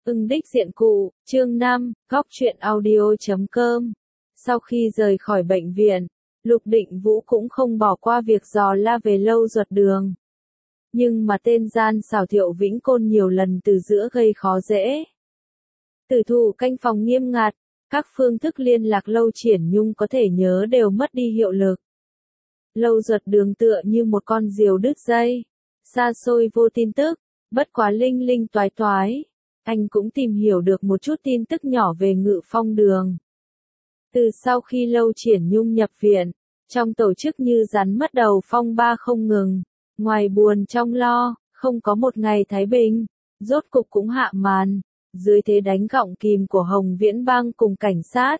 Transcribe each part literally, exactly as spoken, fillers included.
Ưng đích diện cụ, chương năm, góc truyện audio chấm com. Sau khi rời khỏi bệnh viện, Lục Định Vũ cũng không bỏ qua việc dò la về Lâu Duật Đường. Nhưng mà tên gian xảo Thiệu Vĩnh Côn nhiều lần từ giữa gây khó dễ. Tử thủ canh phòng nghiêm ngặt, các phương thức liên lạc Lâu Triển Nhung có thể nhớ đều mất đi hiệu lực. Lâu Duật Đường tựa như một con diều đứt dây, xa xôi vô tin tức, bất quá linh linh toái toái. Anh cũng tìm hiểu được một chút tin tức nhỏ về Ngự Phong Đường. Từ sau khi Lâu Triển Nhung nhập viện, trong tổ chức như rắn mất đầu phong ba không ngừng, ngoài buồn trong lo, không có một ngày thái bình, rốt cục cũng hạ màn, dưới thế đánh gọng kìm của Hồng Viễn Bang cùng cảnh sát.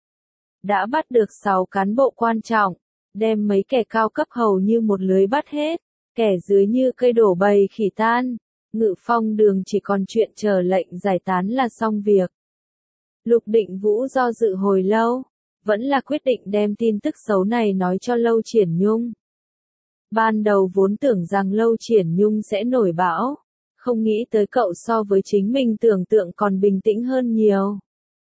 Đã bắt được sáu cán bộ quan trọng, đem mấy kẻ cao cấp hầu như một lưới bắt hết, kẻ dưới như cây đổ bầy khỉ tan. Ngự Phong Đường chỉ còn chuyện chờ lệnh giải tán là xong việc. Lục Định Vũ do dự hồi lâu, vẫn là quyết định đem tin tức xấu này nói cho Lâu Triển Nhung. Ban đầu vốn tưởng rằng Lâu Triển Nhung sẽ nổi bão, không nghĩ tới cậu so với chính mình tưởng tượng còn bình tĩnh hơn nhiều.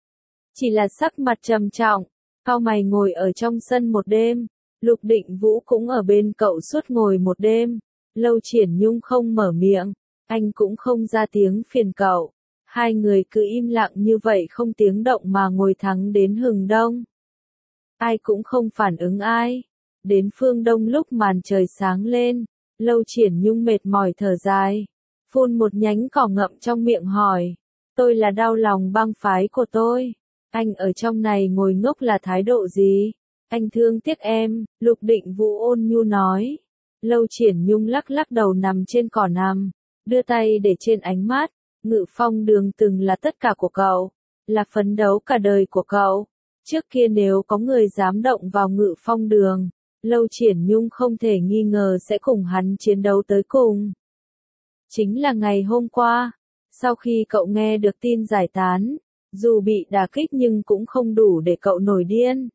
Chỉ là sắc mặt trầm trọng, cau mày ngồi ở trong sân một đêm, Lục Định Vũ cũng ở bên cậu suốt ngồi một đêm, Lâu Triển Nhung không mở miệng. Anh cũng không ra tiếng phiền cậu. Hai người cứ im lặng như vậy không tiếng động mà ngồi thắng đến hừng đông. Ai cũng không phản ứng ai. Đến phương đông lúc màn trời sáng lên, Lâu Triển Nhung mệt mỏi thở dài. Phun một nhánh cỏ ngậm trong miệng hỏi. Tôi là đau lòng bang phái của tôi. Anh ở trong này ngồi ngốc là thái độ gì? Anh thương tiếc em, Lục Định Vũ ôn nhu nói. Lâu Triển Nhung lắc lắc đầu nằm trên cỏ nằm. Đưa tay để trên ánh mắt, Ngự Phong Đường từng là tất cả của cậu, là phấn đấu cả đời của cậu. Trước kia nếu có người dám động vào Ngự Phong Đường, Lâu Triển Nhung không thể nghi ngờ sẽ cùng hắn chiến đấu tới cùng. Chính là ngày hôm qua, sau khi cậu nghe được tin giải tán, dù bị đả kích nhưng cũng không đủ để cậu nổi điên.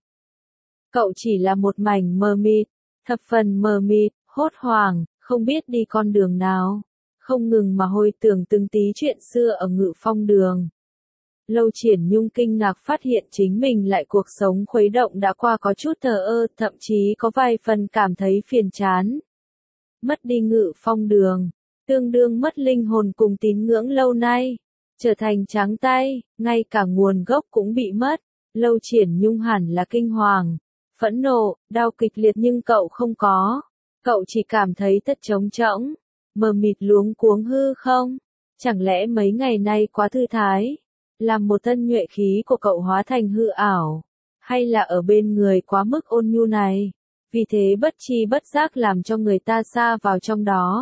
Cậu chỉ là một mảnh mờ mịt, thập phần mờ mịt, hốt hoảng, không biết đi con đường nào. Không ngừng mà hồi tưởng từng tí chuyện xưa ở Ngự Phong Đường. Lâu Triển Nhung kinh ngạc phát hiện chính mình lại cuộc sống khuấy động đã qua có chút thờ ơ, thậm chí có vài phần cảm thấy phiền chán. Mất đi Ngự Phong Đường, tương đương mất linh hồn cùng tín ngưỡng lâu nay, trở thành trắng tay, ngay cả nguồn gốc cũng bị mất. Lâu Triển Nhung hẳn là kinh hoàng, phẫn nộ, đau kịch liệt nhưng cậu không có. Cậu chỉ cảm thấy thật trống rỗng. Mờ mịt luống cuống hư không? Chẳng lẽ mấy ngày nay quá thư thái? Làm một thân nhuệ khí của cậu hóa thành hư ảo? Hay là ở bên người quá mức ôn nhu này? Vì thế bất chi bất giác làm cho người ta xa vào trong đó.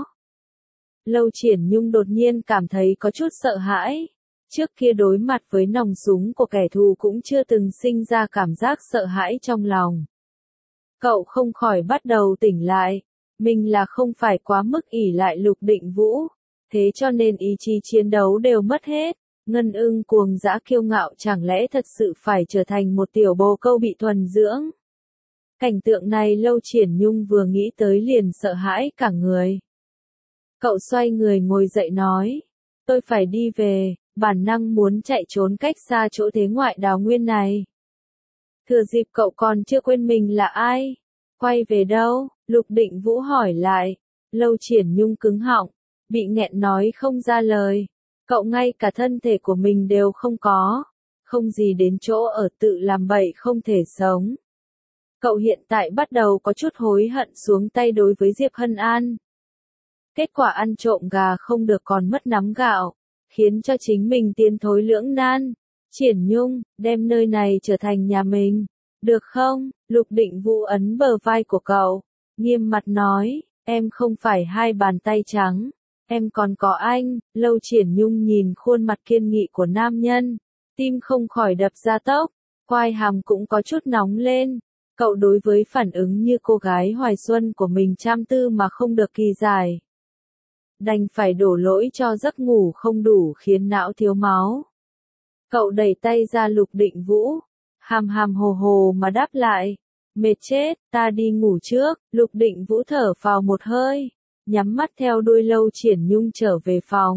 Lâu Triển Nhung đột nhiên cảm thấy có chút sợ hãi. Trước kia đối mặt với nòng súng của kẻ thù cũng chưa từng sinh ra cảm giác sợ hãi trong lòng. Cậu không khỏi bắt đầu tỉnh lại. Mình là không phải quá mức ỷ lại Lục Định Vũ, thế cho nên ý chí chiến đấu đều mất hết. Ngân Ưng cuồng dã kiêu ngạo chẳng lẽ thật sự phải trở thành một tiểu bồ câu bị thuần dưỡng. Cảnh tượng này Lâu Triển Nhung vừa nghĩ tới liền sợ hãi cả người. Cậu xoay người ngồi dậy nói, tôi phải đi về, bản năng muốn chạy trốn cách xa chỗ thế ngoại đào nguyên này. Thừa dịp cậu còn chưa quên mình là ai? Quay về đâu? Lục Định Vũ hỏi lại. Lâu Triển Nhung cứng họng, bị nghẹn nói không ra lời. Cậu ngay cả thân thể của mình đều không có, không gì đến chỗ ở tự làm bậy không thể sống. Cậu hiện tại bắt đầu có chút hối hận xuống tay đối với Diệp Hân An. Kết quả ăn trộm gà không được còn mất nắm gạo, khiến cho chính mình tiến thối lưỡng nan. Triển Nhung, đem nơi này trở thành nhà mình. Được không? Lục Định Vũ ấn bờ vai của cậu, nghiêm mặt nói, em không phải hai bàn tay trắng, em còn có anh. Lâu Triển Nhung nhìn khuôn mặt kiên nghị của nam nhân, tim không khỏi đập ra tốc, quai hàm cũng có chút nóng lên. Cậu đối với phản ứng như cô gái hoài xuân của mình chăm tư mà không được kỳ giải. Đành phải đổ lỗi cho giấc ngủ không đủ khiến não thiếu máu. Cậu đẩy tay ra Lục Định Vũ, hàm hàm hồ hồ mà đáp lại, mệt chết, ta đi ngủ trước. Lục Định Vũ thở phào một hơi, nhắm mắt theo đuôi Lâu Triển Nhung trở về phòng.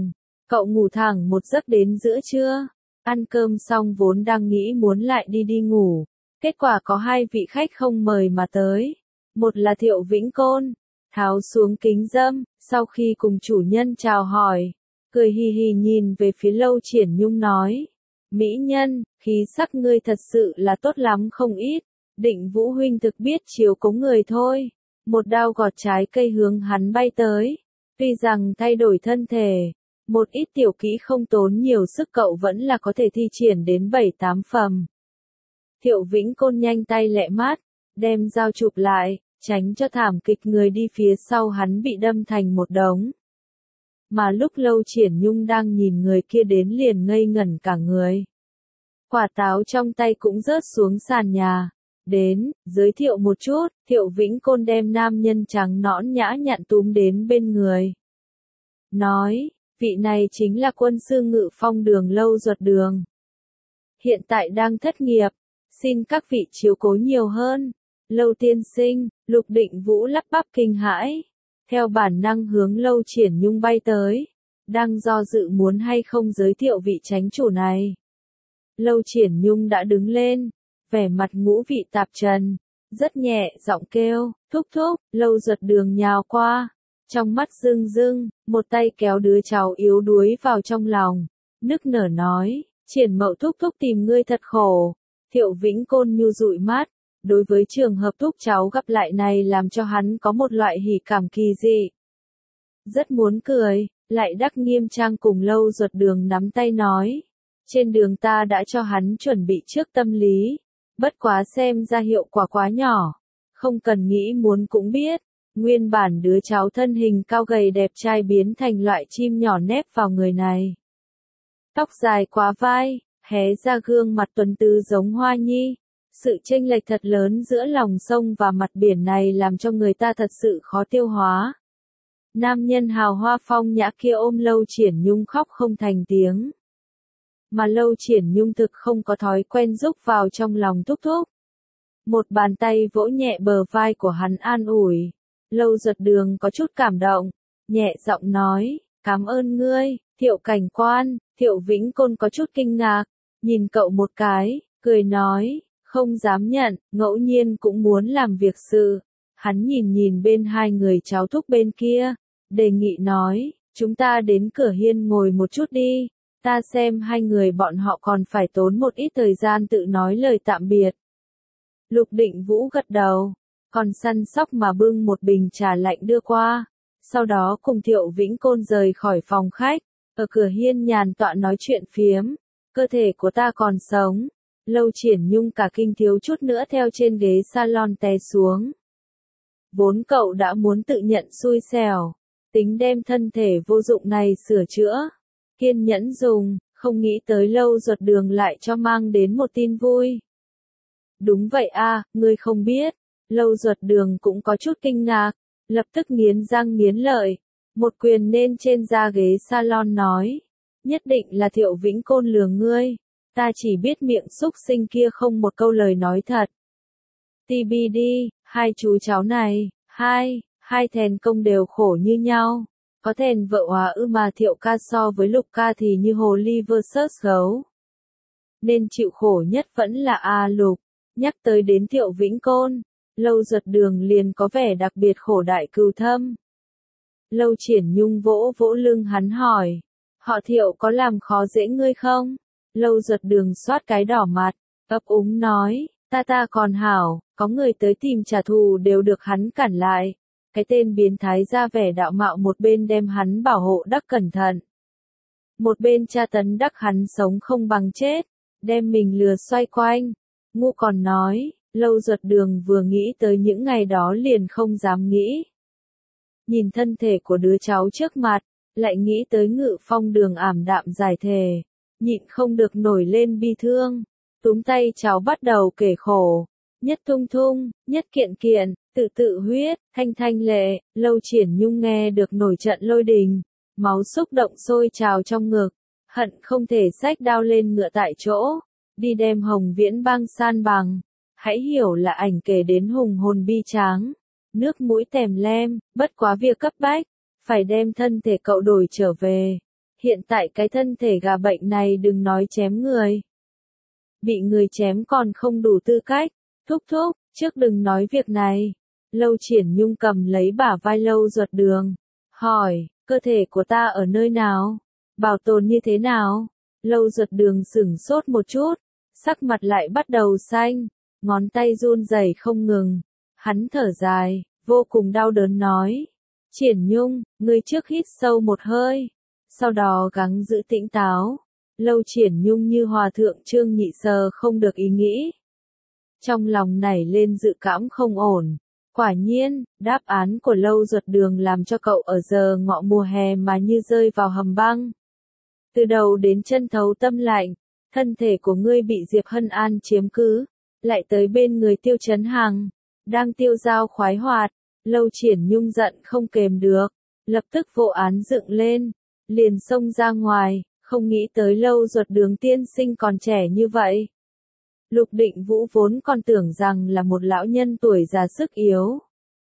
Cậu ngủ thẳng một giấc đến giữa trưa. Ăn cơm xong vốn đang nghĩ muốn lại đi đi ngủ. Kết quả có hai vị khách không mời mà tới. Một là Thiệu Vĩnh Côn. Tháo xuống kính dâm, sau khi cùng chủ nhân chào hỏi. Cười hì hì nhìn về phía Lâu Triển Nhung nói. Mỹ nhân, khí sắc ngươi thật sự là tốt lắm không ít. Định Vũ huynh thực biết chiếu cố người thôi. Một đao gọt trái cây hướng hắn bay tới. Tuy rằng thay đổi thân thể, một ít tiểu kỹ không tốn nhiều sức cậu vẫn là có thể thi triển đến bảy tám phẩm. Thiệu Vĩnh Côn nhanh tay lẹ mát, đem dao chụp lại, tránh cho thảm kịch người đi phía sau hắn bị đâm thành một đống. Mà lúc Lâu Triển Nhung đang nhìn người kia đến liền ngây ngẩn cả người. Quả táo trong tay cũng rớt xuống sàn nhà. Đến, giới thiệu một chút, Thiệu Vĩnh Côn đem nam nhân trắng nõn nhã nhặn túm đến bên người. Nói, vị này chính là quân sư Ngự Phong Đường Lâu Duật Đường. Hiện tại đang thất nghiệp, xin các vị chiếu cố nhiều hơn. Lâu tiên sinh, Lục Định Vũ lắp bắp kinh hãi. Theo bản năng hướng Lâu Triển Nhung bay tới. Đang do dự muốn hay không giới thiệu vị chánh chủ này. Lâu Triển Nhung đã đứng lên. Vẻ mặt ngũ vị tạp trần. Rất nhẹ giọng kêu, thúc thúc, Lâu Duật Đường nhào qua. Trong mắt rưng rưng, một tay kéo đứa cháu yếu đuối vào trong lòng. Nức nở nói, Triển Mậu thúc thúc tìm ngươi thật khổ. Thiệu Vĩnh Côn nhu dụi mắt. Đối với trường hợp thúc cháu gặp lại này làm cho hắn có một loại hỉ cảm kỳ dị. Rất muốn cười, lại đắc nghiêm trang cùng Lâu Duật Đường nắm tay nói. Trên đường ta đã cho hắn chuẩn bị trước tâm lý. Bất quá xem ra hiệu quả quá nhỏ. Không cần nghĩ muốn cũng biết. Nguyên bản đứa cháu thân hình cao gầy đẹp trai biến thành loại chim nhỏ nép vào người này. Tóc dài quá vai, hé ra gương mặt tuấn tú giống hoa nhi. Sự chênh lệch thật lớn giữa lòng sông và mặt biển này làm cho người ta thật sự khó tiêu hóa. Nam nhân hào hoa phong nhã kia ôm Lâu Triển Nhung khóc không thành tiếng. Mà Lâu Triển Nhung thực không có thói quen rúc vào trong lòng thúc thúc. Một bàn tay vỗ nhẹ bờ vai của hắn an ủi. Lâu Duật Đường có chút cảm động, nhẹ giọng nói, cảm ơn ngươi, Thiệu cảnh quan. Thiệu Vĩnh Côn có chút kinh ngạc, nhìn cậu một cái, cười nói, không dám nhận, ngẫu nhiên cũng muốn làm việc sự. Hắn nhìn nhìn bên hai người cháu thúc bên kia, đề nghị nói, chúng ta đến cửa hiên ngồi một chút đi, ta xem hai người bọn họ còn phải tốn một ít thời gian tự nói lời tạm biệt. Lục Định Vũ gật đầu, còn săn sóc mà bưng một bình trà lạnh đưa qua, sau đó cùng Thiệu Vĩnh Côn rời khỏi phòng khách, ở cửa hiên nhàn tọa nói chuyện phiếm, cơ thể của ta còn sống. Lâu Triển Nhung cả kinh thiếu chút nữa theo trên ghế salon té xuống. Vốn cậu đã muốn tự nhận xui xẻo, tính đem thân thể vô dụng này sửa chữa, kiên nhẫn dùng, không nghĩ tới Lâu Duật Đường lại cho mang đến một tin vui. Đúng vậy a, ngươi không biết. Lâu Duật Đường cũng có chút kinh ngạc, lập tức nghiến răng nghiến lợi, một quyền nên trên da ghế salon nói, nhất định là Thiệu Vĩnh Côn lừa ngươi, ta chỉ biết miệng xúc sinh kia không một câu lời nói thật. tê bê đê, hai chú cháu này, hai, hai thèn công đều khổ như nhau, có thèn vợ hòa ư mà Thiệu ca so với Lục ca thì như hồ ly versus gấu. Nên chịu khổ nhất vẫn là A Lục, nhắc tới đến Thiệu Vĩnh Côn. Lâu Duật Đường liền có vẻ đặc biệt khổ đại cừu thâm. Lâu Triển Nhung vỗ vỗ lưng hắn hỏi, họ Thiệu có làm khó dễ ngươi không? Lâu Duật Đường xoát cái đỏ mặt, ấp úng nói, ta ta còn hảo, có người tới tìm trả thù đều được hắn cản lại. Cái tên biến thái ra vẻ đạo mạo một bên đem hắn bảo hộ đắc cẩn thận. Một bên tra tấn đắc hắn sống không bằng chết, đem mình lừa xoay quanh. Ngu còn nói, Lâu Duật Đường vừa nghĩ tới những ngày đó liền không dám nghĩ. Nhìn thân thể của đứa cháu trước mặt, lại nghĩ tới Ngự Phong Đường ảm đạm giải thề, nhịn không được nổi lên bi thương, túm tay cháu bắt đầu kể khổ, nhất thung thung, nhất kiện kiện, tự tự huyết, thanh thanh lệ. Lâu Triển Nhung nghe được nổi trận lôi đình, máu xúc động sôi trào trong ngực, hận không thể xách đao lên ngựa tại chỗ, đi đem Hồng Viễn bang san bằng. Hãy hiểu là ảnh kể đến hùng hồn bi tráng, nước mũi tèm lem, bất quá việc cấp bách, phải đem thân thể cậu đổi trở về. Hiện tại cái thân thể gà bệnh này đừng nói chém người. Bị người chém còn không đủ tư cách. Thúc thúc, trước đừng nói việc này. Lâu Triển Nhung cầm lấy bả vai Lâu Duật Đường. Hỏi, cơ thể của ta ở nơi nào? Bảo tồn như thế nào? Lâu Duật Đường sửng sốt một chút. Sắc mặt lại bắt đầu xanh. Ngón tay run rẩy không ngừng. Hắn thở dài, vô cùng đau đớn nói. Triển Nhung, ngươi trước hít sâu một hơi. Sau đó gắng giữ tĩnh táo. Lâu Triển Nhung như hòa thượng Trương Nhị Sơ không được ý nghĩ. Trong lòng nảy lên dự cảm không ổn. Quả nhiên, đáp án của Lâu Duật Đường làm cho cậu ở giờ ngọ mùa hè mà như rơi vào hầm băng. Từ đầu đến chân thấu tâm lạnh, thân thể của ngươi bị Diệp Hân An chiếm cứ, lại tới bên người Tiêu Chấn Hằng, đang tiêu dao khoái hoạt. Lâu Triển Nhung giận không kềm được, lập tức vô án dựng lên, liền xông ra ngoài, không nghĩ tới Lâu Duật Đường tiên sinh còn trẻ như vậy. Lục Định Vũ vốn còn tưởng rằng là một lão nhân tuổi già sức yếu.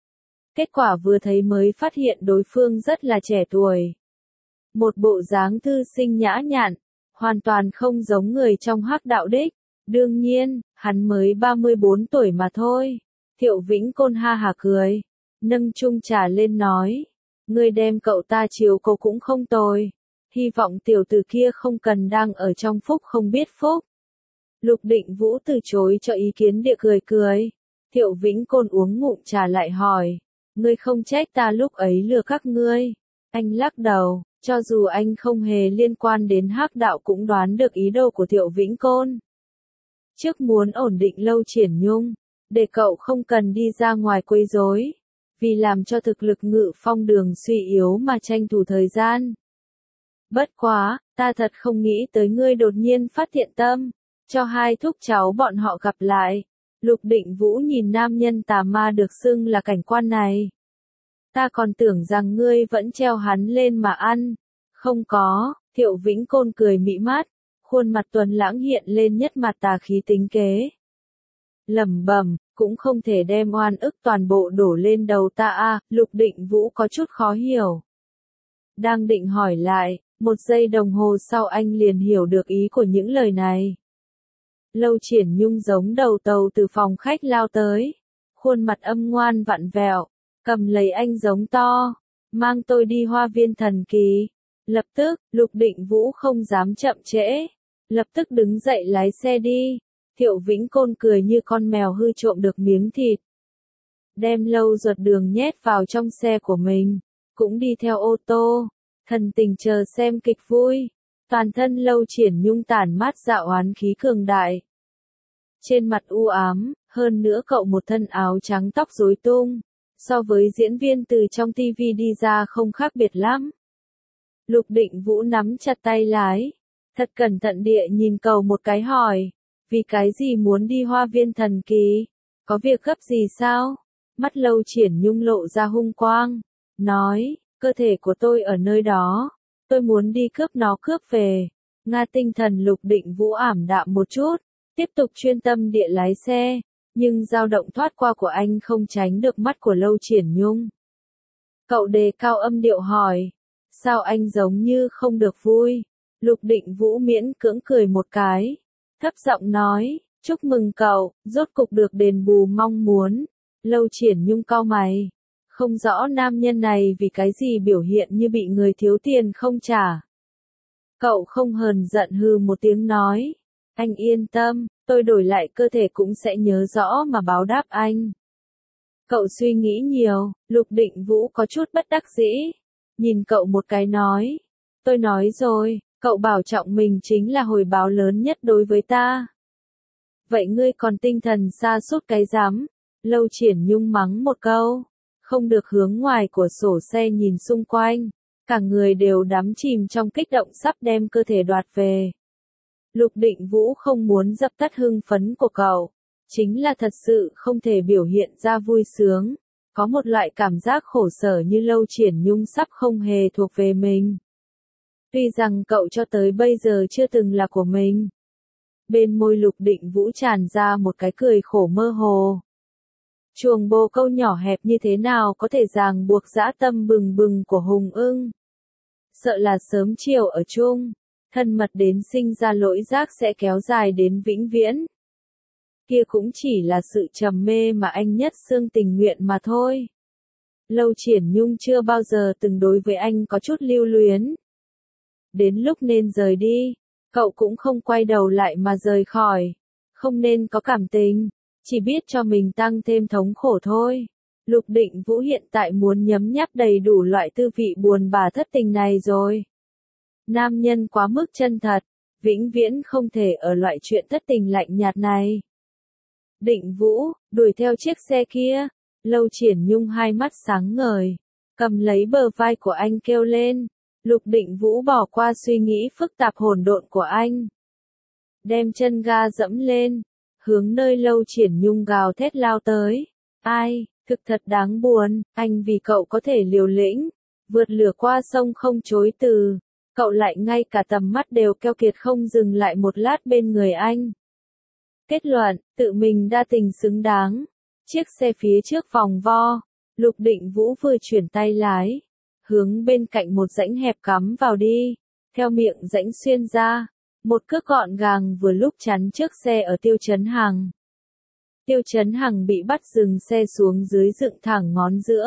Kết quả vừa thấy mới phát hiện đối phương rất là trẻ tuổi. Một bộ dáng thư sinh nhã nhặn, hoàn toàn không giống người trong Hắc Đạo Đích. Đương nhiên, hắn mới ba mươi bốn tuổi mà thôi. Thiệu Vĩnh Côn ha hả cười, nâng chung trà lên nói. Ngươi đem cậu ta chiều cô cũng không tồi. Hy vọng tiểu tử kia không cần đang ở trong phúc không biết phúc. Lục Định Vũ từ chối cho ý kiến địa cười cười. Thiệu Vĩnh Côn uống ngụm trà lại hỏi. Ngươi không trách ta lúc ấy lừa các ngươi. Anh lắc đầu, cho dù anh không hề liên quan đến Hắc Đạo cũng đoán được ý đồ của Thiệu Vĩnh Côn. Trước muốn ổn định Lâu Triển Nhung, để cậu không cần đi ra ngoài quấy rối, vì làm cho thực lực Ngự Phong Đường suy yếu mà tranh thủ thời gian. Bất quá, ta thật không nghĩ tới ngươi đột nhiên phát thiện tâm, cho hai thúc cháu bọn họ gặp lại. Lục Định Vũ nhìn nam nhân tà ma được xưng là cảnh quan này. Ta còn tưởng rằng ngươi vẫn treo hắn lên mà ăn. Không có, Thiệu Vĩnh Côn cười mị mát, khuôn mặt tuấn lãng hiện lên nhất mặt tà khí tính kế. Lẩm bẩm, cũng không thể đem oan ức toàn bộ đổ lên đầu ta a. Lục Định Vũ có chút khó hiểu. Đang định hỏi lại, một giây đồng hồ sau anh liền hiểu được ý của những lời này. Lâu Triển Nhung giống đầu tàu từ phòng khách lao tới, khuôn mặt âm ngoan vặn vẹo, cầm lấy anh giống to, mang tôi đi Hoa Viên Thần Kỳ. Lập tức, Lục Định Vũ không dám chậm trễ, lập tức đứng dậy lái xe đi. Thiệu Vĩnh Côn cười như con mèo hư trộm được miếng thịt. Đem Lâu Duật Đường nhét vào trong xe của mình, cũng đi theo ô tô, thần tình chờ xem kịch vui. Toàn thân Lâu Triển Nhung tản mát dạo oán khí cường đại. Trên mặt u ám, hơn nữa cậu một thân áo trắng tóc rối tung, so với diễn viên từ trong tivi đi ra không khác biệt lắm. Lục Định Vũ nắm chặt tay lái, thật cẩn thận địa nhìn cậu một cái hỏi, vì cái gì muốn đi Hoa Viên Thần Kỳ? Có việc gấp gì sao? Mắt Lâu Triển Nhung lộ ra hung quang, nói, cơ thể của tôi ở nơi đó, tôi muốn đi cướp nó cướp về. Nga tinh thần Lục Định Vũ ảm đạm một chút, tiếp tục chuyên tâm địa lái xe, nhưng dao động thoát qua của anh không tránh được mắt của Lâu Triển Nhung. Cậu đề cao âm điệu hỏi, sao anh giống như không được vui? Lục Định Vũ miễn cưỡng cười một cái, thấp giọng nói, chúc mừng cậu, rốt cục được đền bù mong muốn. Lâu Triển Nhung cau mày, không rõ nam nhân này vì cái gì biểu hiện như bị người thiếu tiền không trả. Cậu không hờn giận hừ một tiếng nói, anh yên tâm, tôi đổi lại cơ thể cũng sẽ nhớ rõ mà báo đáp anh. Cậu suy nghĩ nhiều. Lục Định Vũ có chút bất đắc dĩ, nhìn cậu một cái nói, tôi nói rồi, cậu bảo trọng mình chính là hồi báo lớn nhất đối với ta. Vậy ngươi còn tinh thần sa sút cái rắm? Lâu Triển Nhung mắng một câu, không được hướng ngoài của sổ xe nhìn xung quanh, cả người đều đắm chìm trong kích động sắp đem cơ thể đoạt về. Lục Định Vũ không muốn dập tắt hưng phấn của cậu, chính là thật sự không thể biểu hiện ra vui sướng, có một loại cảm giác khổ sở như Lâu Triển Nhung sắp không hề thuộc về mình. Tuy rằng cậu cho tới bây giờ chưa từng là của mình. Bên môi Lục Định Vũ tràn ra một cái cười khổ mơ hồ. Chuồng bồ câu nhỏ hẹp như thế nào có thể ràng buộc dã tâm bừng bừng của Hùng Ưng. sợ là sớm chiều ở chung, thân mật đến sinh ra lỗi giác sẽ kéo dài đến vĩnh viễn. Kia cũng chỉ là sự trầm mê mà anh nhất xương tình nguyện mà thôi. Lâu Triển Nhung chưa bao giờ từng đối với anh có chút lưu luyến. Đến lúc nên rời đi, cậu cũng không quay đầu lại mà rời khỏi. Không nên có cảm tình, chỉ biết cho mình tăng thêm thống khổ thôi. Lục Định Vũ hiện tại muốn nhấm nháp đầy đủ loại tư vị buồn bã thất tình này rồi. Nam nhân quá mức chân thật, vĩnh viễn không thể ở loại chuyện thất tình lạnh nhạt này. Định Vũ, đuổi theo chiếc xe kia. Lâu Triển Nhung hai mắt sáng ngời, cầm lấy bờ vai của anh kêu lên. Lục Định Vũ bỏ qua suy nghĩ phức tạp hỗn độn của anh. Đem chân ga dẫm lên, hướng nơi Lâu Triển Nhung gào thét lao tới. Ai, thực thật đáng buồn, anh vì cậu có thể liều lĩnh, vượt lửa qua sông không chối từ. Cậu lại ngay cả tầm mắt đều keo kiệt không dừng lại một lát bên người anh. Kết luận, tự mình đa tình xứng đáng. Chiếc xe phía trước vòng vo, Lục Định Vũ vừa chuyển tay lái, hướng bên cạnh một rãnh hẹp cắm vào đi, theo miệng rãnh xuyên ra, một cước gọn gàng vừa lúc chắn trước xe ở Tiêu Chấn Hằng. Tiêu Chấn Hằng bị bắt dừng xe xuống dưới dựng thẳng ngón giữa.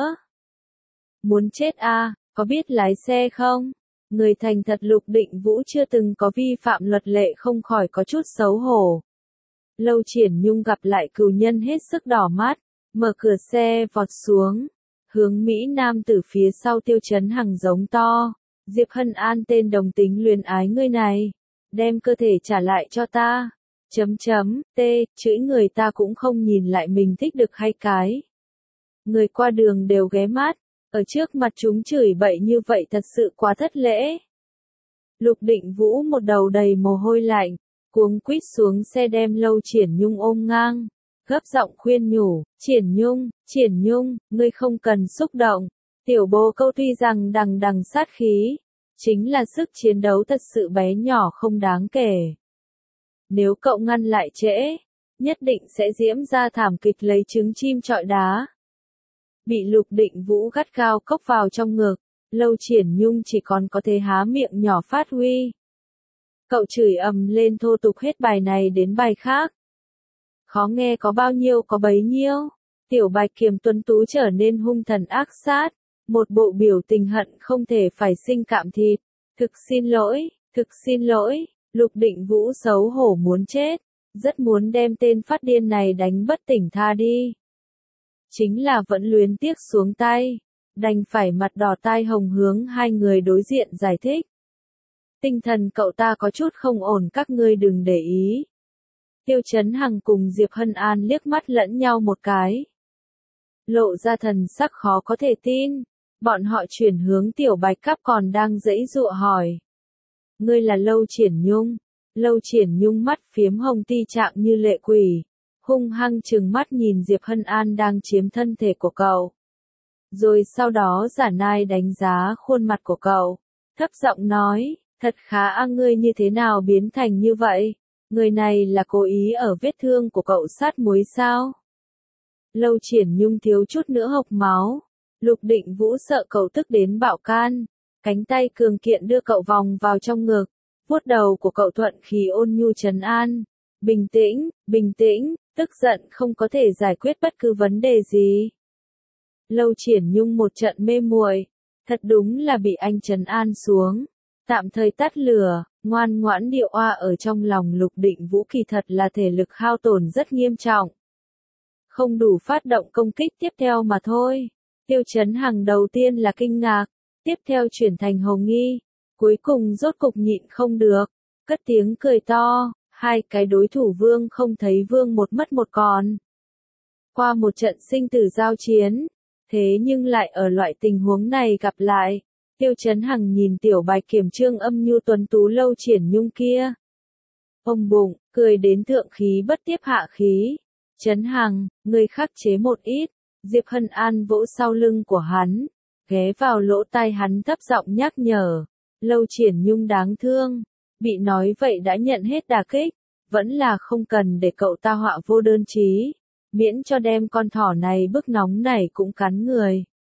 Muốn chết a, có biết lái xe không? Người thành thật Lục Định Vũ chưa từng có vi phạm luật lệ không khỏi có chút xấu hổ. Lâu Triển Nhung gặp lại cừu nhân hết sức đỏ mắt, mở cửa xe vọt xuống, hướng Mỹ Nam từ phía sau Tiêu Chấn Hằng giống to. Diệp Hân An tên đồng tính luyến ái ngươi này, đem cơ thể trả lại cho ta. Chấm chấm, tê, chửi người ta cũng không nhìn lại mình thích được hay cái. Người qua đường đều ghé mắt, ở trước mặt chúng chửi bậy như vậy thật sự quá thất lễ. Lục Định Vũ một đầu đầy mồ hôi lạnh, cuống quýt xuống xe đem Lâu Triển Nhung ôm ngang, gấp giọng khuyên nhủ, Triển Nhung, Triển Nhung, ngươi không cần xúc động, tiểu bồ câu tuy rằng đằng đằng sát khí, chính là sức chiến đấu thật sự bé nhỏ không đáng kể. Nếu cậu ngăn lại trễ, nhất định sẽ diễm ra thảm kịch lấy trứng chim chọi đá. Bị Lục Định Vũ gắt gao cốc vào trong ngực, Lâu Triển Nhung chỉ còn có thể há miệng nhỏ phát huy. Cậu chửi ầm lên thô tục hết bài này đến bài khác. Khó nghe có bao nhiêu có bấy nhiêu. Tiểu Bạch Kiềm tuấn tú trở nên hung thần ác sát, một bộ biểu tình hận không thể phải sinh cạm thịt. Thực xin lỗi, thực xin lỗi, Lục Định Vũ xấu hổ muốn chết, rất muốn đem tên phát điên này đánh bất tỉnh tha đi. Chính là vẫn luyến tiếc xuống tay, đành phải mặt đỏ tai hồng hướng hai người đối diện giải thích. Tinh thần cậu ta có chút không ổn, các ngươi đừng để ý. Tiêu Chấn Hằng cùng Diệp Hân An liếc mắt lẫn nhau một cái, lộ ra thần sắc khó có thể tin. Bọn họ chuyển hướng Tiểu Bạch Cáp còn đang giãy giụa hỏi. Ngươi là Lâu Triển Nhung? Lâu Triển Nhung mắt phiếm hồng ti trạng như lệ quỷ, hung hăng trừng mắt nhìn Diệp Hân An đang chiếm thân thể của cậu. Rồi sau đó giả nai đánh giá khuôn mặt của cậu, thấp giọng nói, thật khá a, ngươi như thế nào biến thành như vậy? Người này là cố ý ở vết thương của cậu sát muối sao? Lâu Triển Nhung thiếu chút nữa hộc máu. Lục Định Vũ sợ cậu tức đến bạo can, cánh tay cường kiện đưa cậu vòng vào trong ngực, vuốt đầu của cậu thuận khí ôn nhu trấn an. Bình tĩnh, bình tĩnh, tức giận không có thể giải quyết bất cứ vấn đề gì. Lâu Triển Nhung một trận mê muội, thật đúng là bị anh trấn an xuống, tạm thời tắt lửa, ngoan ngoãn điệu oa ở trong lòng Lục Định Vũ kỳ thật là thể lực hao tổn rất nghiêm trọng. Không đủ phát động công kích tiếp theo mà thôi. Tiêu Chấn Hằng đầu tiên là kinh ngạc, tiếp theo chuyển thành hồ nghi, cuối cùng rốt cục nhịn không được, cất tiếng cười to, hai cái đối thủ vương không thấy vương một mất một còn. Qua một trận sinh tử giao chiến, thế nhưng lại ở loại tình huống này gặp lại, Tiêu Chấn Hằng nhìn Tiểu Bạch Kiểm trương âm nhu tuấn tú Lâu Triển Nhung kia. Ông bụng, cười đến thượng khí bất tiếp hạ khí. Chấn Hằng, người khắc chế một ít. Diệp Hân An vỗ sau lưng của hắn, ghé vào lỗ tai hắn thấp giọng nhắc nhở. Lâu Triển Nhung đáng thương, bị nói vậy đã nhận hết đả kích, vẫn là không cần để cậu ta họa vô đơn chí, miễn cho đem con thỏ này bức nóng này cũng cắn người.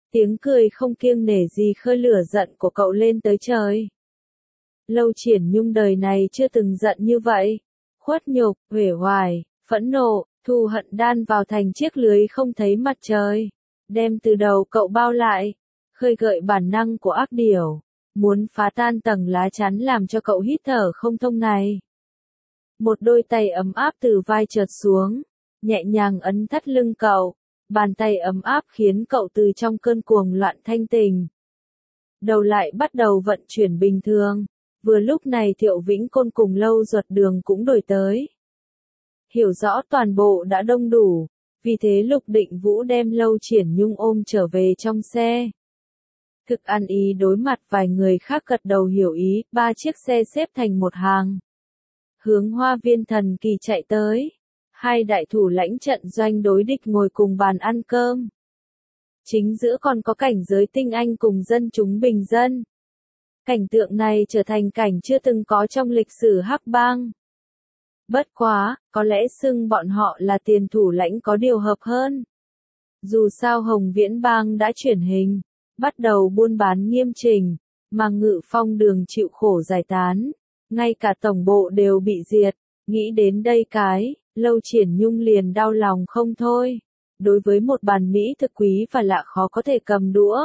Tiếng cười không kiêng nể gì khơi lửa giận của cậu lên tới trời. Lâu Triển Nhung đời này chưa từng giận như vậy. Khuất nhục, uể oải, phẫn nộ, thù hận đan vào thành chiếc lưới không thấy mặt trời. Đem từ đầu cậu bao lại, khơi gợi bản năng của ác điểu. Muốn phá tan tầng lá chắn làm cho cậu hít thở không thông này. Một đôi tay ấm áp từ vai trượt xuống, nhẹ nhàng ấn thắt lưng cậu. Bàn tay ấm áp khiến cậu từ trong cơn cuồng loạn thanh tình. Đầu lại bắt đầu vận chuyển bình thường. Vừa lúc này Thiệu Vĩnh Côn cùng Lâu Duật Đường cũng đổi tới. Hiểu rõ toàn bộ đã đông đủ, vì thế Lục Định Vũ đem Lâu Triển Nhung ôm trở về trong xe. Thực ăn ý đối mặt vài người khác gật đầu hiểu ý, ba chiếc xe xếp thành một hàng. Hướng Hoa Viên Thần Kỳ chạy tới. Hai đại thủ lãnh trận doanh đối địch ngồi cùng bàn ăn cơm. Chính giữa còn có cảnh giới tinh anh cùng dân chúng bình dân. Cảnh tượng này trở thành cảnh chưa từng có trong lịch sử Hắc Bang. Bất quá, có lẽ xưng bọn họ là tiền thủ lãnh có điều hợp hơn. Dù sao Hồng Viễn Bang đã chuyển hình, bắt đầu buôn bán nghiêm chỉnh, mà Ngự Phong Đường chịu khổ giải tán, ngay cả tổng bộ đều bị diệt. Nghĩ đến đây cái, Lâu Triển Nhung liền đau lòng không thôi. Đối với một bàn mỹ thực quý và lạ khó có thể cầm đũa.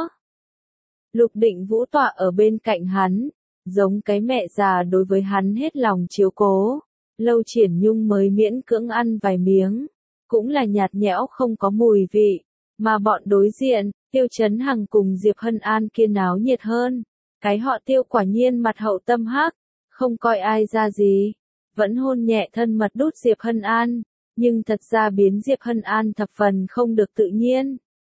Lục Định Vũ tọa ở bên cạnh hắn, giống cái mẹ già đối với hắn hết lòng chiếu cố. Lâu Triển Nhung mới miễn cưỡng ăn vài miếng, cũng là nhạt nhẽo không có mùi vị, mà bọn đối diện, Tiêu Chấn Hằng cùng Diệp Hân An kia náo nhiệt hơn. Cái họ Tiêu quả nhiên mặt hậu tâm hắc, không coi ai ra gì, vẫn hôn nhẹ thân mật đút Diệp Hân An, nhưng thật ra biến Diệp Hân An thập phần không được tự nhiên.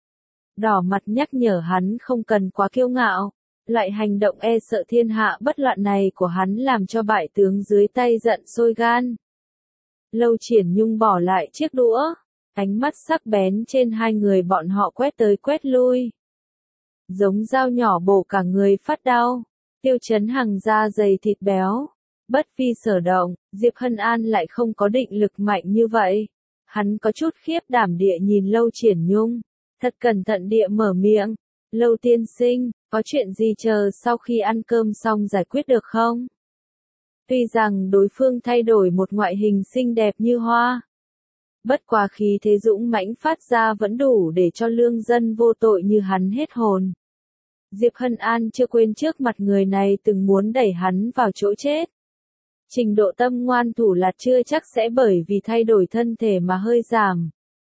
Đỏ mặt nhắc nhở hắn không cần quá kiêu ngạo, loại hành động e sợ thiên hạ bất loạn này của hắn làm cho bại tướng dưới tay giận sôi gan. Lâu Triển Nhung bỏ lại chiếc đũa, ánh mắt sắc bén trên hai người bọn họ quét tới quét lui. Giống dao nhỏ bổ cả người phát đau, Tiêu Chấn Hằng da dày thịt béo. Bất vi sở động, Diệp Hân An lại không có định lực mạnh như vậy. Hắn có chút khiếp đảm địa nhìn Lâu Triển Nhung, thật cẩn thận địa mở miệng. Lâu tiên sinh, có chuyện gì chờ sau khi ăn cơm xong giải quyết được không? Tuy rằng đối phương thay đổi một ngoại hình xinh đẹp như hoa. Bất quá khí thế dũng mãnh phát ra vẫn đủ để cho lương dân vô tội như hắn hết hồn. Diệp Hân An chưa quên trước mặt người này từng muốn đẩy hắn vào chỗ chết. Trình độ tâm ngoan thủ lạt chưa chắc sẽ bởi vì thay đổi thân thể mà hơi giảm.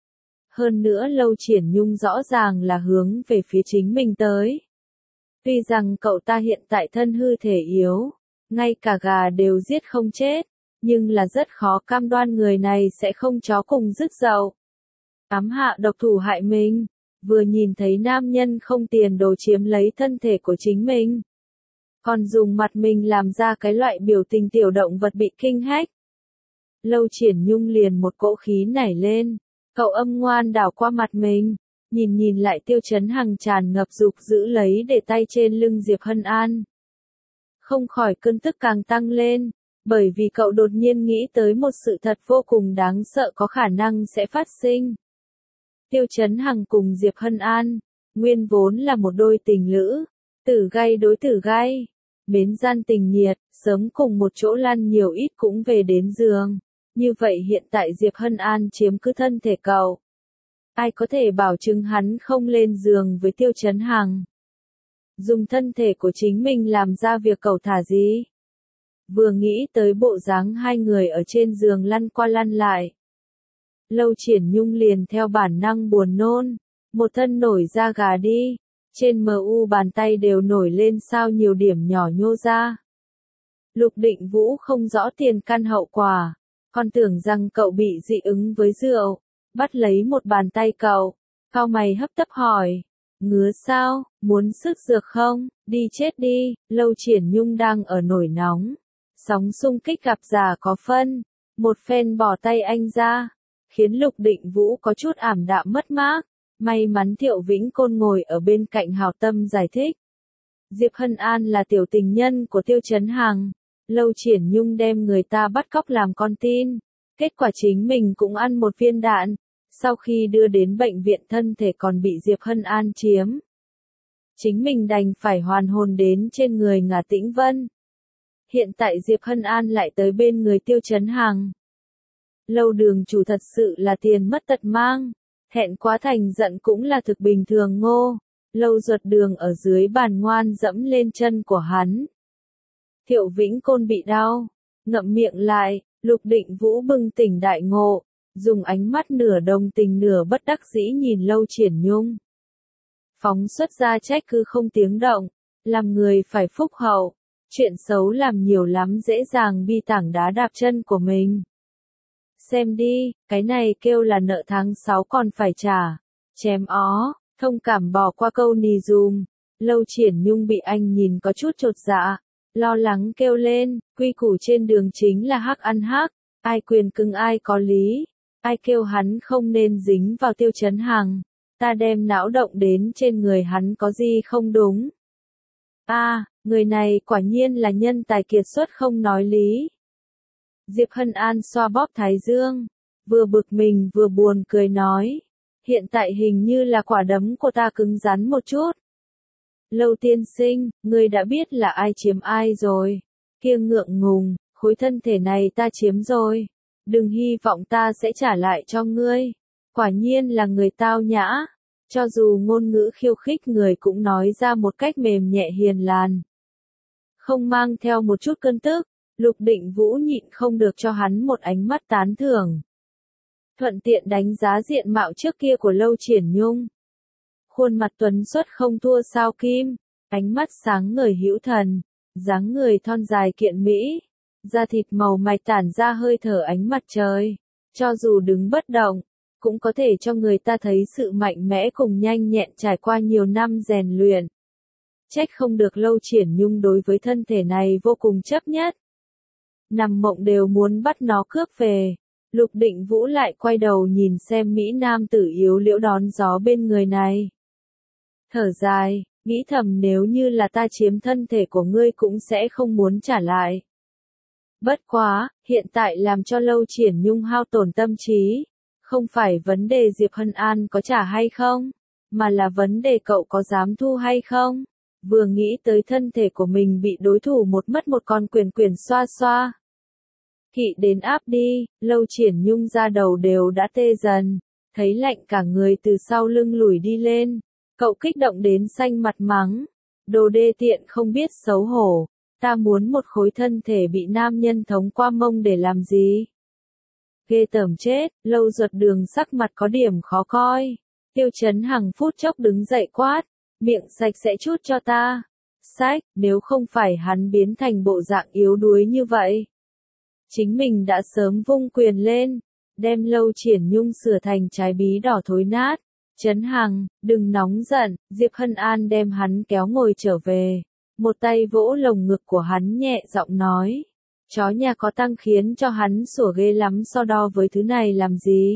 Hơn nữa Lâu Triển Nhung rõ ràng là hướng về phía chính mình tới. Tuy rằng cậu ta hiện tại thân hư thể yếu, ngay cả gà đều giết không chết, nhưng là rất khó cam đoan người này sẽ không chó cùng rứt dậu. Ám hạ độc thủ hại mình, vừa nhìn thấy nam nhân không tiền đồ chiếm lấy thân thể của chính mình. Còn dùng mặt mình làm ra cái loại biểu tình tiểu động vật bị kinh hách. Lâu Triển Nhung liền một cỗ khí nảy lên, cậu âm ngoan đảo qua mặt mình, nhìn nhìn lại Tiêu Chấn Hằng tràn ngập dục giữ lấy để tay trên lưng Diệp Hân An. Không khỏi cơn tức càng tăng lên, bởi vì cậu đột nhiên nghĩ tới một sự thật vô cùng đáng sợ có khả năng sẽ phát sinh. Tiêu Chấn Hằng cùng Diệp Hân An, nguyên vốn là một đôi tình lữ, tử gai đối tử gai. Mến gian tình nhiệt, sớm cùng một chỗ lăn nhiều ít cũng về đến giường. Như vậy hiện tại Diệp Hân An chiếm cứ thân thể cậu. Ai có thể bảo chứng hắn không lên giường với Tiêu Chấn Hằng? Dùng thân thể của chính mình làm ra việc cậu thả gì? Vừa nghĩ tới bộ dáng hai người ở trên giường lăn qua lăn lại. Lâu Triển Nhung liền theo bản năng buồn nôn, một thân nổi da gà đi. Trên mờ u bàn tay đều nổi lên sao nhiều điểm nhỏ nhô ra. Lục Định Vũ không rõ tiền căn hậu quả, còn tưởng rằng cậu bị dị ứng với rượu, bắt lấy một bàn tay cậu, cau mày hấp tấp hỏi, ngứa sao, muốn sức dược không, đi chết đi. Lâu Triển Nhung đang ở nổi nóng, sóng xung kích gặp già có phân, một phen bỏ tay anh ra, khiến Lục Định Vũ có chút ảm đạm mất mát. May mắn Thiệu Vĩnh Côn ngồi ở bên cạnh hào tâm giải thích. Diệp Hân An là tiểu tình nhân của Tiêu Chấn Hằng. Lâu Triển Nhung đem người ta bắt cóc làm con tin. Kết quả chính mình cũng ăn một viên đạn. Sau khi đưa đến bệnh viện thân thể còn bị Diệp Hân An chiếm. chính mình đành phải hoàn hồn đến trên người Ngà Tĩnh Vân. Hiện tại Diệp Hân An lại tới bên người Tiêu Chấn Hằng. Lâu đường chủ thật sự là tiền mất tật mang, thẹn quá thành giận cũng là thực bình thường ngô. Lâu Duật Đường ở dưới bàn ngoan dẫm lên chân của hắn. Thiệu Vĩnh Côn bị đau, ngậm miệng lại, Lục Định Vũ bừng tỉnh đại ngộ, dùng ánh mắt nửa đồng tình nửa bất đắc dĩ nhìn Lâu Triển Nhung. Phóng xuất ra trách cứ không tiếng động, làm người phải phúc hậu, chuyện xấu làm nhiều lắm dễ dàng bi tảng đá đạp chân của mình. Xem đi, cái này kêu là nợ tháng sáu còn phải trả, chém ó, thông cảm bỏ qua câu nì dùm. Lâu Triển Nhung bị anh nhìn có chút chột dạ, lo lắng kêu lên, quy củ trên đường chính là hắc ăn hắc, ai quyền cưng ai có lý, ai kêu hắn không nên dính vào Tiêu Chấn Hằng, ta đem não động đến trên người hắn có gì không đúng. A, à, người này quả nhiên là nhân tài kiệt xuất không nói lý. Diệp Hân An xoa bóp thái dương, vừa bực mình vừa buồn cười nói, hiện tại hình như là quả đấm của ta cứng rắn một chút. Lâu tiên sinh, ngươi đã biết là ai chiếm ai rồi. Kia ngượng ngùng, khối thân thể này ta chiếm rồi. Đừng hy vọng ta sẽ trả lại cho ngươi. Quả nhiên là người tao nhã. Cho dù ngôn ngữ khiêu khích người cũng nói ra một cách mềm nhẹ hiền lành. Không mang theo một chút cơn tức, Lục Định Vũ nhịn không được cho hắn một ánh mắt tán thưởng. Thuận tiện đánh giá diện mạo trước kia của Lâu Triển Nhung. Khuôn mặt tuấn xuất không thua sao kim, ánh mắt sáng ngời hữu thần, dáng người thon dài kiện mỹ, da thịt màu mạch tản ra hơi thở ánh mặt trời, cho dù đứng bất động, cũng có thể cho người ta thấy sự mạnh mẽ cùng nhanh nhẹn trải qua nhiều năm rèn luyện. Trách không được Lâu Triển Nhung đối với thân thể này vô cùng chấp nhất. Nằm mộng đều muốn bắt nó cướp về. Lục Định Vũ lại quay đầu nhìn xem Mỹ Nam tử yếu liễu đón gió bên người này. Thở dài, nghĩ thầm nếu như là ta chiếm thân thể của ngươi cũng sẽ không muốn trả lại. Bất quá, hiện tại làm cho Lâu Triển Nhung hao tổn tâm trí, không phải vấn đề Diệp Hân An có trả hay không, mà là vấn đề cậu có dám thu hay không. Vừa nghĩ tới thân thể của mình bị đối thủ một mất một con quyền quyền xoa xoa. Kỵ đến áp đi, Lâu Triển Nhung ra đầu đều đã tê dần, thấy lạnh cả người từ sau lưng lùi đi lên. Cậu kích động đến xanh mặt mắng, đồ đê tiện không biết xấu hổ, ta muốn một khối thân thể bị nam nhân thống qua mông để làm gì? Ghê tởm chết, Lâu Duật Đường sắc mặt có điểm khó coi. Tiêu Chấn Hằng phút chốc đứng dậy quát, miệng sạch sẽ chút cho ta. Sách, nếu không phải hắn biến thành bộ dạng yếu đuối như vậy. Chính mình đã sớm vung quyền lên, đem Lâu Triển Nhung sửa thành trái bí đỏ thối nát. Chấn Hằng, đừng nóng giận, Diệp Hân An đem hắn kéo ngồi trở về. Một tay vỗ lồng ngực của hắn nhẹ giọng nói. Chó nhà có tăng khiến cho hắn sủa ghê lắm so đo với thứ này làm gì.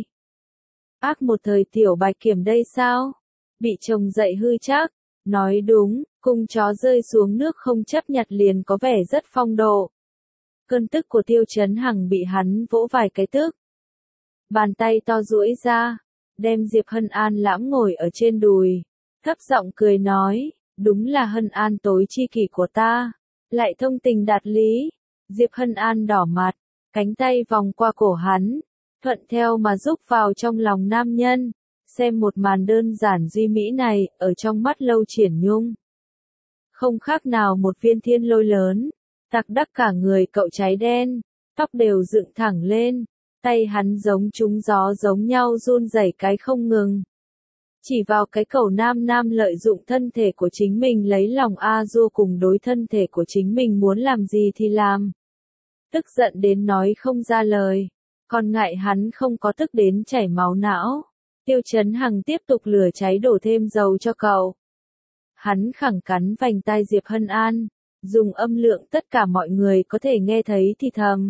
Ác một thời tiểu bạch kiểm đây sao? Bị chồng dậy hư chắc. Nói đúng, cung chó rơi xuống nước không chấp nhặt liền có vẻ rất phong độ. Cơn tức của Tiêu Chấn Hằng bị hắn vỗ vài cái tức. Bàn tay to duỗi ra, đem Diệp Hân An lãm ngồi ở trên đùi, thấp giọng cười nói, đúng là Hân An tối chi kỷ của ta, lại thông tình đạt lý. Diệp Hân An đỏ mặt, cánh tay vòng qua cổ hắn, thuận theo mà rúc vào trong lòng nam nhân, xem một màn đơn giản duy mỹ này, ở trong mắt Lâu Triển Nhung. Không khác nào một viên thiên lôi lớn, tặc đắc cả người cậu cháy đen, tóc đều dựng thẳng lên, tay hắn giống trúng gió giống nhau run rẩy cái không ngừng. Chỉ vào cái cầu nam nam lợi dụng thân thể của chính mình lấy lòng A Du cùng đối thân thể của chính mình muốn làm gì thì làm. Tức giận đến nói không ra lời, còn ngại hắn không có tức đến chảy máu não. Tiêu Chấn Hằng tiếp tục lửa cháy đổ thêm dầu cho cậu. Hắn khẳng cắn vành tai Diệp Hân An, dùng âm lượng tất cả mọi người có thể nghe thấy thì thầm.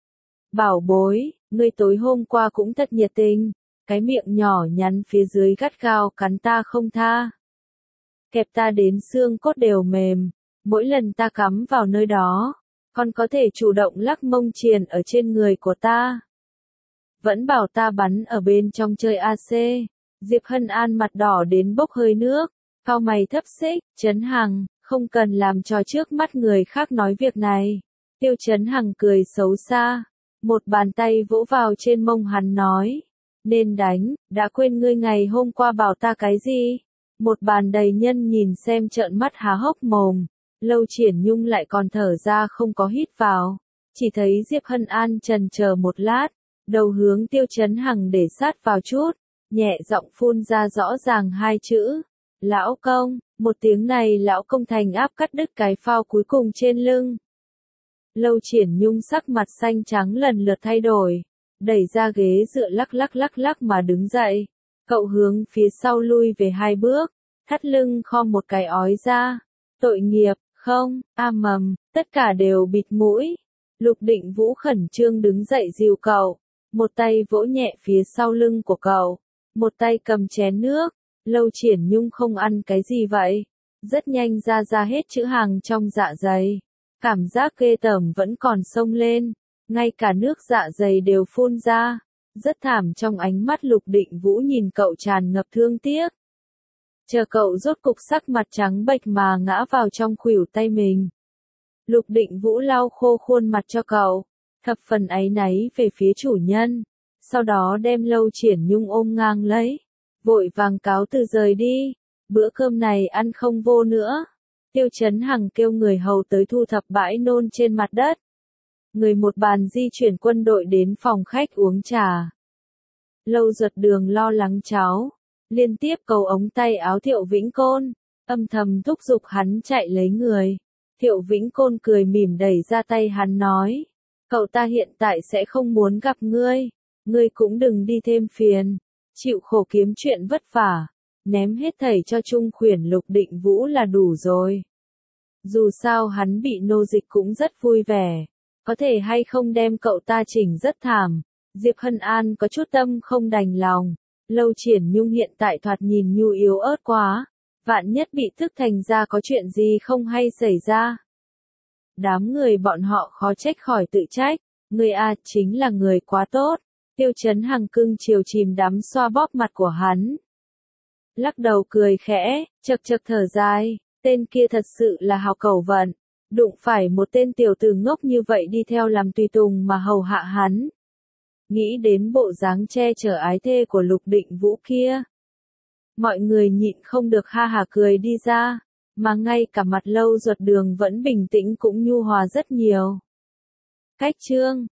Bảo bối, ngươi tối hôm qua cũng thật nhiệt tình, cái miệng nhỏ nhắn phía dưới gắt gao cắn ta không tha. Kẹp ta đến xương cốt đều mềm, mỗi lần ta cắm vào nơi đó, còn có thể chủ động lắc mông triền ở trên người của ta. Vẫn bảo ta bắn ở bên trong chơi a xê, Diệp Hân An mặt đỏ đến bốc hơi nước, Cau mày thấp xích, Trấn Hằng, không cần làm cho trước mắt người khác nói việc này. Tiêu Trấn Hằng cười xấu xa, một bàn tay vỗ vào trên mông hắn nói, nên đánh, đã quên ngươi ngày hôm qua bảo ta cái gì? Một bàn đầy nhân nhìn xem trợn mắt há hốc mồm, Lâu Triển Nhung lại còn thở ra không có hít vào, chỉ thấy Diệp Hân An chần chờ một lát, đầu hướng Tiêu Trấn Hằng để sát vào chút, nhẹ giọng phun ra rõ ràng hai chữ, lão công, một tiếng này lão công thành áp cắt đứt cái phao cuối cùng trên lưng. Lâu Triển Nhung sắc mặt xanh trắng lần lượt thay đổi, đẩy ra ghế dựa lắc lắc lắc lắc mà đứng dậy, cậu hướng phía sau lui về hai bước, thắt lưng khom một cái ói ra, tội nghiệp, không, a mầm, tất cả đều bịt mũi. Lục Định Vũ khẩn trương đứng dậy dìu cậu, một tay vỗ nhẹ phía sau lưng của cậu, một tay cầm chén nước. Lâu Triển Nhung không ăn cái gì vậy? Rất nhanh ra ra hết chữ hàng trong dạ dày. Cảm giác ghê tởm vẫn còn xông lên, ngay cả nước dạ dày đều phun ra. Rất thảm, trong ánh mắt Lục Định Vũ nhìn cậu tràn ngập thương tiếc. Chờ cậu rốt cục sắc mặt trắng bệch mà ngã vào trong khuỷu tay mình. Lục Định Vũ lau khô khuôn mặt cho cậu, thập phần áy náy về phía chủ nhân, sau đó đem Lâu Triển Nhung ôm ngang lấy, vội vàng cáo từ rời đi, bữa cơm này ăn không vô nữa. Tiêu Trấn Hằng kêu người hầu tới thu thập bãi nôn trên mặt đất. Người một bàn di chuyển quân đội đến phòng khách uống trà. Lâu Duật Đường lo lắng cháu, liên tiếp cầu ống tay áo Thiệu Vĩnh Côn, âm thầm thúc giục hắn chạy lấy người. Thiệu Vĩnh Côn cười mỉm đẩy ra tay hắn nói, cậu ta hiện tại sẽ không muốn gặp ngươi, ngươi cũng đừng đi thêm phiền, chịu khổ kiếm chuyện vất vả, ném hết thảy cho Trung Khuyển Lục Định Vũ là đủ rồi. Dù sao hắn bị nô dịch cũng rất vui vẻ, có thể hay không đem cậu ta chỉnh rất thảm. Diệp Hân An có chút tâm không đành lòng, Lâu Triển Nhung hiện tại thoạt nhìn nhu yếu ớt quá, vạn nhất bị thức thành ra có chuyện gì không hay xảy ra. Đám người bọn họ khó trách khỏi tự trách, người A chính là người quá tốt. Tiêu Trấn Hằng cưng chiều chìm đắm xoa bóp mặt của hắn. Lắc đầu cười khẽ, chật chật thở dài, tên kia thật sự là hào cẩu vận, đụng phải một tên tiểu tử ngốc như vậy đi theo làm tùy tùng mà hầu hạ hắn. Nghĩ đến bộ dáng che chở ái thê của Lục Định Vũ kia. Mọi người nhịn không được ha hả cười đi ra, mà ngay cả mặt Lâu Duật Đường vẫn bình tĩnh cũng nhu hòa rất nhiều. Cách chương